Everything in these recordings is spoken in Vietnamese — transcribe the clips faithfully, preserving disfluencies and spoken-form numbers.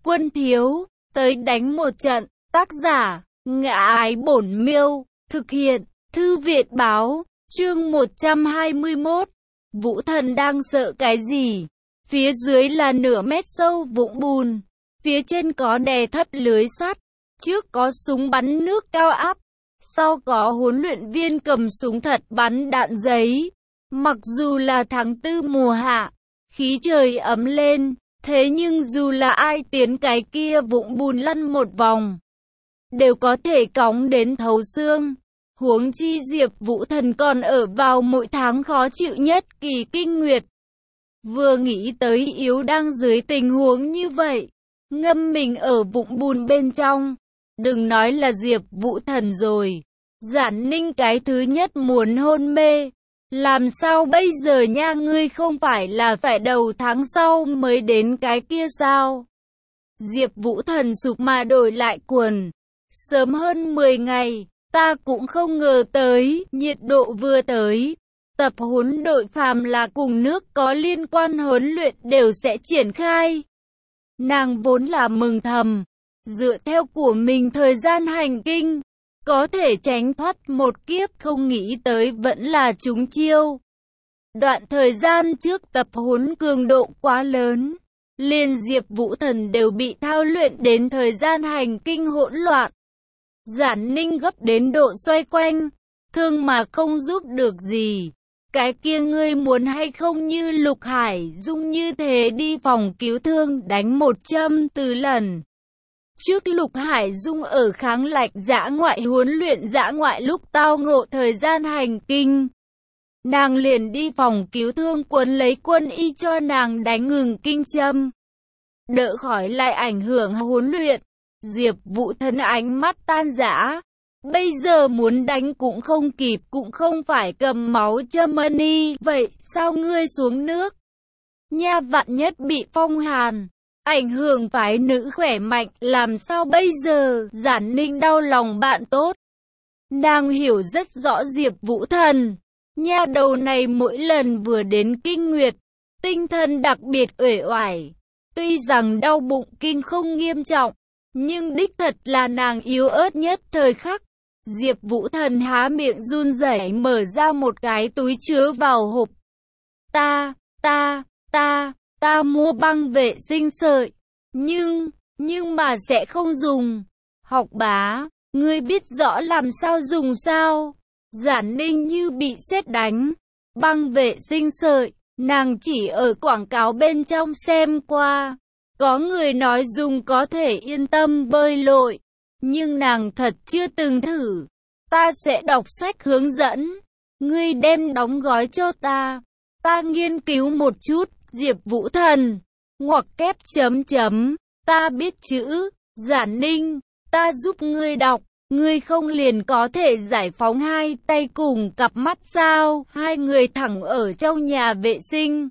Quân thiếu, tới đánh một trận. Tác giả, Ngã Ái Bổn Miêu. Thực hiện, Thư viện báo. Chương một trăm hai mươi mốt. Vũ Thần đang sợ cái gì? Phía dưới là nửa mét sâu vũng bùn. Phía trên có đè thấp lưới sắt. Trước có súng bắn nước cao áp. Sau có huấn luyện viên cầm súng thật bắn đạn giấy. Mặc dù là tháng tư mùa hạ, khí trời ấm lên, thế nhưng dù là ai tiến cái kia vũng bùn lăn một vòng, đều có thể cóng đến thấu xương. Huống chi Diệp Vũ Thần còn ở vào mỗi tháng khó chịu nhất kỳ kinh nguyệt. Vừa nghĩ tới yếu đang dưới tình huống như vậy, ngâm mình ở vũng bùn bên trong. Đừng nói là Diệp Vũ Thần rồi, Giản Ninh cái thứ nhất muốn hôn mê. Làm sao bây giờ nha, ngươi không phải là phải đầu tháng sau mới đến cái kia sao? Diệp Vũ Thần sụp mà đổi lại quần. Sớm hơn mười ngày, ta cũng không ngờ tới, nhiệt độ vừa tới. Tập huấn đội phàm là cùng nước có liên quan huấn luyện đều sẽ triển khai. Nàng vốn là mừng thầm, dựa theo của mình thời gian hành kinh, có thể tránh thoát một kiếp, không nghĩ tới vẫn là trúng chiêu. Đoạn thời gian trước tập huấn cường độ quá lớn, liền Diệp Vũ Thần đều bị thao luyện đến thời gian hành kinh hỗn loạn. Giản Ninh gấp đến độ xoay quanh, thương mà không giúp được gì. Cái kia ngươi muốn hay không như Lục Hải Dung như thế đi phòng cứu thương đánh một châm từ lần. Trước Lục Hải Dung ở kháng lạnh dã ngoại huấn luyện dã ngoại lúc tao ngộ thời gian hành kinh, nàng liền đi phòng cứu thương quấn lấy quân y cho nàng đánh ngừng kinh châm, đỡ khỏi lại ảnh hưởng huấn luyện. Diệp Vũ Thần ánh mắt tan rã, bây giờ muốn đánh cũng không kịp, cũng không phải cầm máu châm y, vậy sao ngươi xuống nước? Nha, vạn nhất bị phong hàn, ảnh hưởng phái nữ khỏe mạnh, làm sao bây giờ? Giản Ninh đau lòng bạn tốt. Nàng hiểu rất rõ Diệp Vũ Thần, nha đầu này mỗi lần vừa đến kinh nguyệt, tinh thần đặc biệt uể oải. Tuy rằng đau bụng kinh không nghiêm trọng, nhưng đích thật là nàng yếu ớt nhất thời khắc. Diệp Vũ Thần há miệng run rẩy mở ra một cái túi chứa vào hộp. Ta, ta, ta, ta mua băng vệ sinh sợi, nhưng, nhưng mà sẽ không dùng. Học bá, ngươi biết rõ làm sao dùng sao? Giản Ninh như bị sét đánh. Băng vệ sinh sợi, nàng chỉ ở quảng cáo bên trong xem qua. Có người nói dùng có thể yên tâm bơi lội, nhưng nàng thật chưa từng thử. Ta sẽ đọc sách hướng dẫn, ngươi đem đóng gói cho ta, ta nghiên cứu một chút. Diệp Vũ Thần, ngoặc kép chấm chấm, ta biết chữ. Giản Ninh, ta giúp ngươi đọc, ngươi không liền có thể giải phóng hai tay cùng cặp mắt sao? Hai người thẳng ở trong nhà vệ sinh.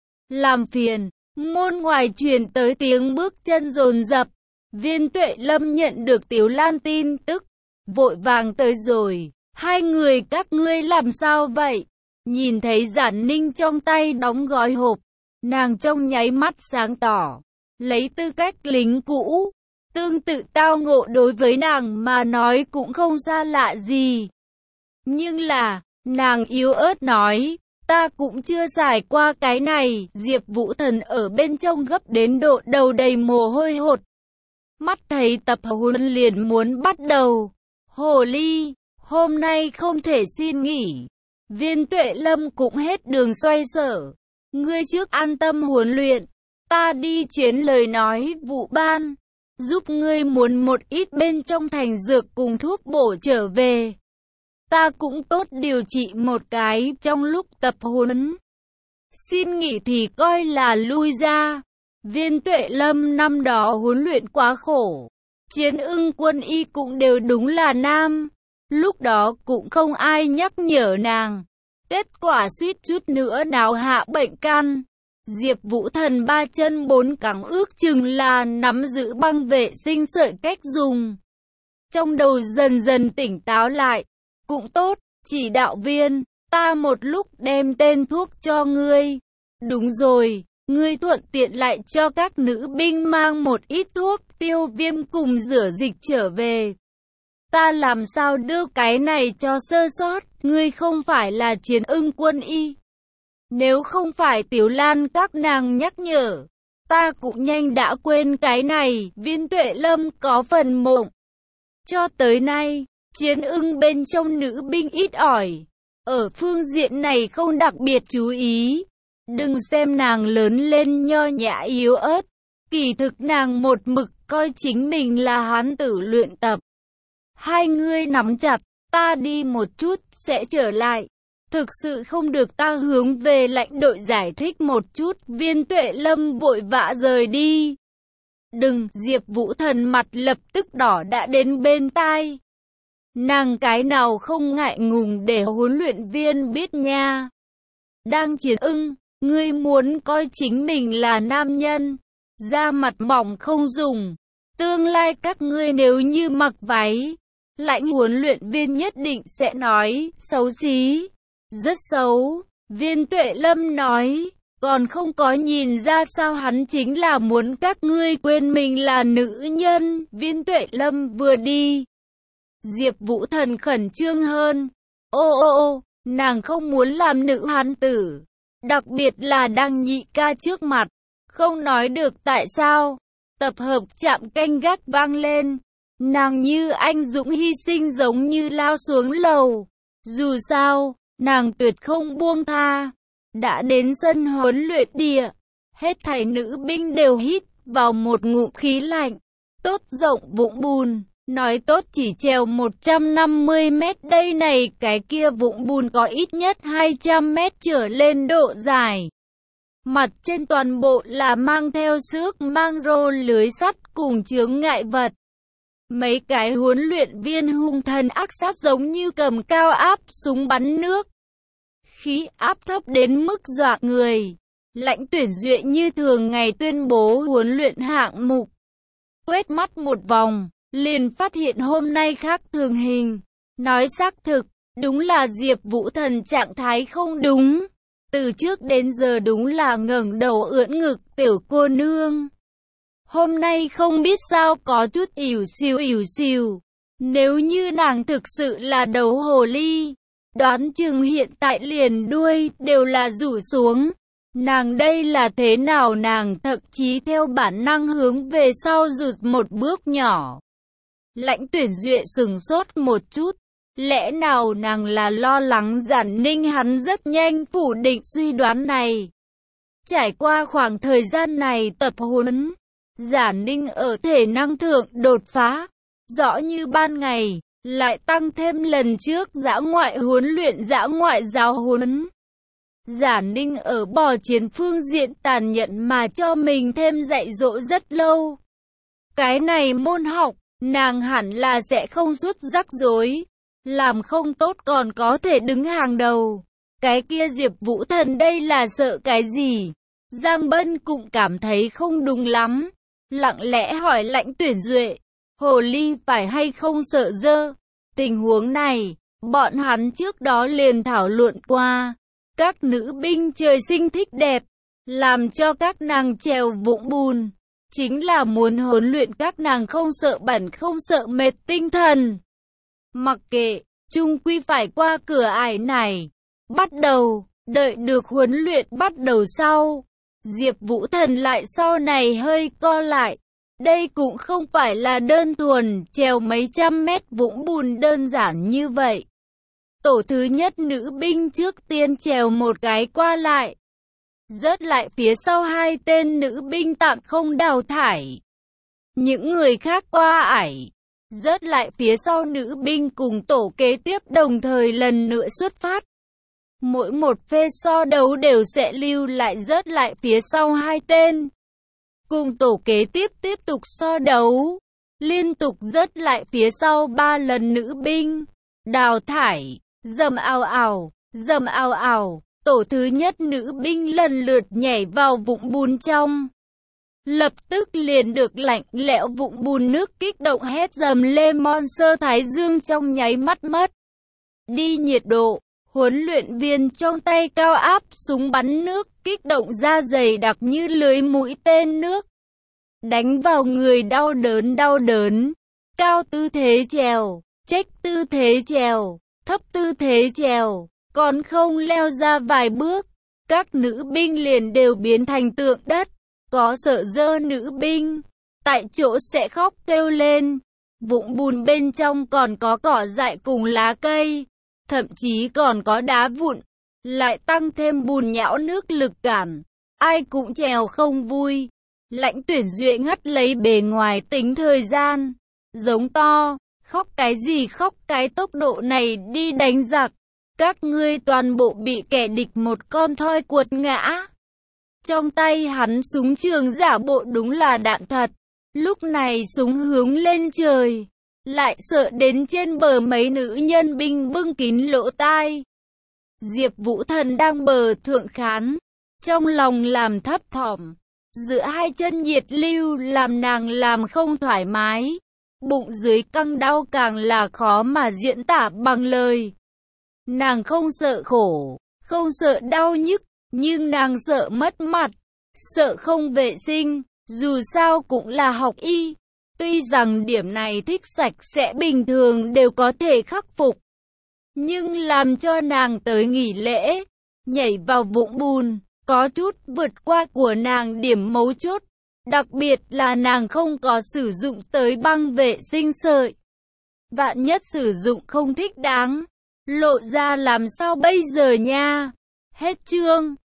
Làm phiền. Môn ngoài truyền tới tiếng bước chân dồn dập. Viên Tuệ Lâm nhận được Tiếu Lan tin tức, vội vàng tới rồi. Hai người các ngươi làm sao vậy? Nhìn thấy Giản Ninh trong tay đóng gói hộp, nàng trong nháy mắt sáng tỏ. Lấy tư cách lính cũ, tương tự tao ngộ đối với nàng mà nói cũng không xa lạ gì. Nhưng là, nàng yếu ớt nói, ta cũng chưa trải qua cái này. Diệp Vũ Thần ở bên trong gấp đến độ đầu đầy mồ hôi hột. Mắt thấy tập huấn liền muốn bắt đầu. Hồ ly, hôm nay không thể xin nghỉ. Viên Tuệ Lâm cũng hết đường xoay sở. Ngươi trước an tâm huấn luyện, ta đi chuyến lời nói vụ ban, giúp ngươi muốn một ít bên trong thành dược cùng thuốc bổ trở về. Ta cũng tốt điều trị một cái trong lúc tập huấn. Xin nghỉ thì coi là lui ra. Viên Tuệ Lâm năm đó huấn luyện quá khổ. Chiến ưng quân y cũng đều đúng là nam. Lúc đó cũng không ai nhắc nhở nàng. Kết quả suýt chút nữa nào hạ bệnh căn. Diệp Vũ Thần ba chân bốn cẳng ước chừng là nắm giữ băng vệ sinh sợi cách dùng. Trong đầu dần dần tỉnh táo lại. Cũng tốt, chỉ đạo viên, ta một lúc đem tên thuốc cho ngươi. Đúng rồi, ngươi thuận tiện lại cho các nữ binh mang một ít thuốc tiêu viêm cùng rửa dịch trở về. Ta làm sao đưa cái này cho sơ sót, ngươi không phải là Chiến Ưng quân y. Nếu không phải Tiểu Lan các nàng nhắc nhở, ta cũng nhanh đã quên cái này. Viên Tuệ Lâm có phần mộng. Cho tới nay, Chiến Ưng bên trong nữ binh ít ỏi, ở phương diện này không đặc biệt chú ý. Đừng xem nàng lớn lên nho nhã yếu ớt, kỳ thực nàng một mực coi chính mình là hán tử luyện tập. Hai ngươi nắm chặt, ta đi một chút, sẽ trở lại. Thực sự không được ta hướng về lãnh đội giải thích một chút. Viên Tuệ Lâm vội vã rời đi. Đừng, Diệp Vũ Thần mặt lập tức đỏ đã đến bên tai. Nàng cái nào không ngại ngùng để huấn luyện viên biết nha. Đang Chiến Ưng, ngươi muốn coi chính mình là nam nhân, da mặt mỏng không dùng. Tương lai các ngươi nếu như mặc váy, lãnh huấn luyện viên nhất định sẽ nói, xấu xí, rất xấu. Viên Tuệ Lâm nói, còn không có nhìn ra sao hắn chính là muốn các ngươi quên mình là nữ nhân. Viên Tuệ Lâm vừa đi, Diệp Vũ Thần khẩn trương hơn. Ô ô ô, nàng không muốn làm nữ hán tử, đặc biệt là đang nhị ca trước mặt. Không nói được tại sao. Tập hợp chạm canh gác vang lên. Nàng như anh dũng hy sinh giống như lao xuống lầu. Dù sao, nàng tuyệt không buông tha. Đã đến sân huấn luyện địa, hết thảy nữ binh đều hít vào một ngụm khí lạnh. Tốt rộng vũng bùn, nói tốt chỉ trèo một trăm năm mươi mét đây này, cái kia vũng bùn có ít nhất hai trăm mét trở lên độ dài. Mặt trên toàn bộ là mang theo xước mang rô lưới sắt cùng chướng ngại vật. Mấy cái huấn luyện viên hung thần ác sát giống như cầm cao áp súng bắn nước. Khí áp thấp đến mức dọa người. Lãnh Tuyển Duệ như thường ngày tuyên bố huấn luyện hạng mục. Quét mắt một vòng, liền phát hiện hôm nay khác thường hình. Nói xác thực, đúng là Diệp Vũ Thần trạng thái không đúng. Từ trước đến giờ đúng là ngẩng đầu ưỡn ngực tiểu cô nương. Hôm nay không biết sao có chút ỉu xìu ỉu xìu. Nếu như nàng thực sự là đấu hồ ly, đoán chừng hiện tại liền đuôi đều là rủ xuống. Nàng đây là thế nào? Nàng thậm chí theo bản năng hướng về sau rụt một bước nhỏ. Lãnh Tuyển Duệ sừng sốt một chút. Lẽ nào nàng là lo lắng Giản Ninh? Hắn rất nhanh phủ định suy đoán này. Trải qua khoảng thời gian này tập huấn, Giản Ninh ở thể năng thượng đột phá, rõ như ban ngày, lại tăng thêm lần trước dã ngoại huấn luyện dã ngoại giáo huấn. Giản Ninh ở bò chiến phương diện tàn nhẫn mà cho mình thêm dạy dỗ rất lâu. Cái này môn học, nàng hẳn là sẽ không xuất rắc rối. Làm không tốt còn có thể đứng hàng đầu. Cái kia Diệp Vũ Thần đây là sợ cái gì? Giang Bân cũng cảm thấy không đúng lắm. Lặng lẽ hỏi Lãnh Tuyển Duệ, hồ ly phải hay không sợ dơ? Tình huống này, bọn hắn trước đó liền thảo luận qua. Các nữ binh trời sinh thích đẹp, làm cho các nàng trèo vũng bùn. Chính là muốn huấn luyện các nàng không sợ bẩn không sợ mệt tinh thần. Mặc kệ, chung quy phải qua cửa ải này. Bắt đầu, đợi được huấn luyện bắt đầu sau. Diệp Vũ Thần lại sau này hơi co lại. Đây cũng không phải là đơn thuần trèo mấy trăm mét vũng bùn đơn giản như vậy. Tổ thứ nhất nữ binh trước tiên trèo một cái qua lại. Rớt lại phía sau hai tên nữ binh tạm không đào thải. Những người khác qua ải. Rớt lại phía sau nữ binh cùng tổ kế tiếp đồng thời lần nữa xuất phát. Mỗi một phê so đấu đều sẽ lưu lại rớt lại phía sau hai tên. Cùng tổ kế tiếp tiếp tục so đấu. Liên tục rớt lại phía sau ba lần nữ binh. Đào thải, dầm ào ào, dầm ào ào. Tổ thứ nhất nữ binh lần lượt nhảy vào vũng bùn trong. Lập tức liền được lạnh lẽo vũng bùn nước kích động hét dầm lên Monster Thái Dương trong nháy mắt mất đi nhiệt độ. Huấn luyện viên trong tay cao áp súng bắn nước kích động da dày đặc như lưới mũi tên nước. Đánh vào người đau đớn đau đớn. Cao tư thế trèo, chếch tư thế trèo, thấp tư thế trèo, còn không leo ra vài bước, các nữ binh liền đều biến thành tượng đất. Có sợ dơ nữ binh, tại chỗ sẽ khóc kêu lên. Vũng bùn bên trong còn có cỏ dại cùng lá cây, thậm chí còn có đá vụn, lại tăng thêm bùn nhão nước lực cản. Ai cũng trèo không vui. Lãnh Tuyển Duệ ngắt lấy bề ngoài tính thời gian, giống to, khóc cái gì khóc, cái tốc độ này đi đánh giặc, các ngươi toàn bộ bị kẻ địch một con thoi quật ngã. Trong tay hắn súng trường giả bộ đúng là đạn thật, lúc này súng hướng lên trời, lại sợ đến trên bờ mấy nữ nhân binh bưng kín lỗ tai. Diệp Vũ Thần đang bờ thượng khán, trong lòng làm thấp thỏm, giữa hai chân nhiệt lưu làm nàng làm không thoải mái, bụng dưới căng đau càng là khó mà diễn tả bằng lời. Nàng không sợ khổ, không sợ đau nhức, nhưng nàng sợ mất mặt, sợ không vệ sinh, dù sao cũng là học y. Tuy rằng điểm này thích sạch sẽ bình thường đều có thể khắc phục, nhưng làm cho nàng tới nghỉ lễ, nhảy vào vũng bùn, có chút vượt qua của nàng điểm mấu chốt. Đặc biệt là nàng không có sử dụng tới băng vệ sinh sợi. Vạn nhất sử dụng không thích đáng, lộ ra làm sao bây giờ nha. Hết chương.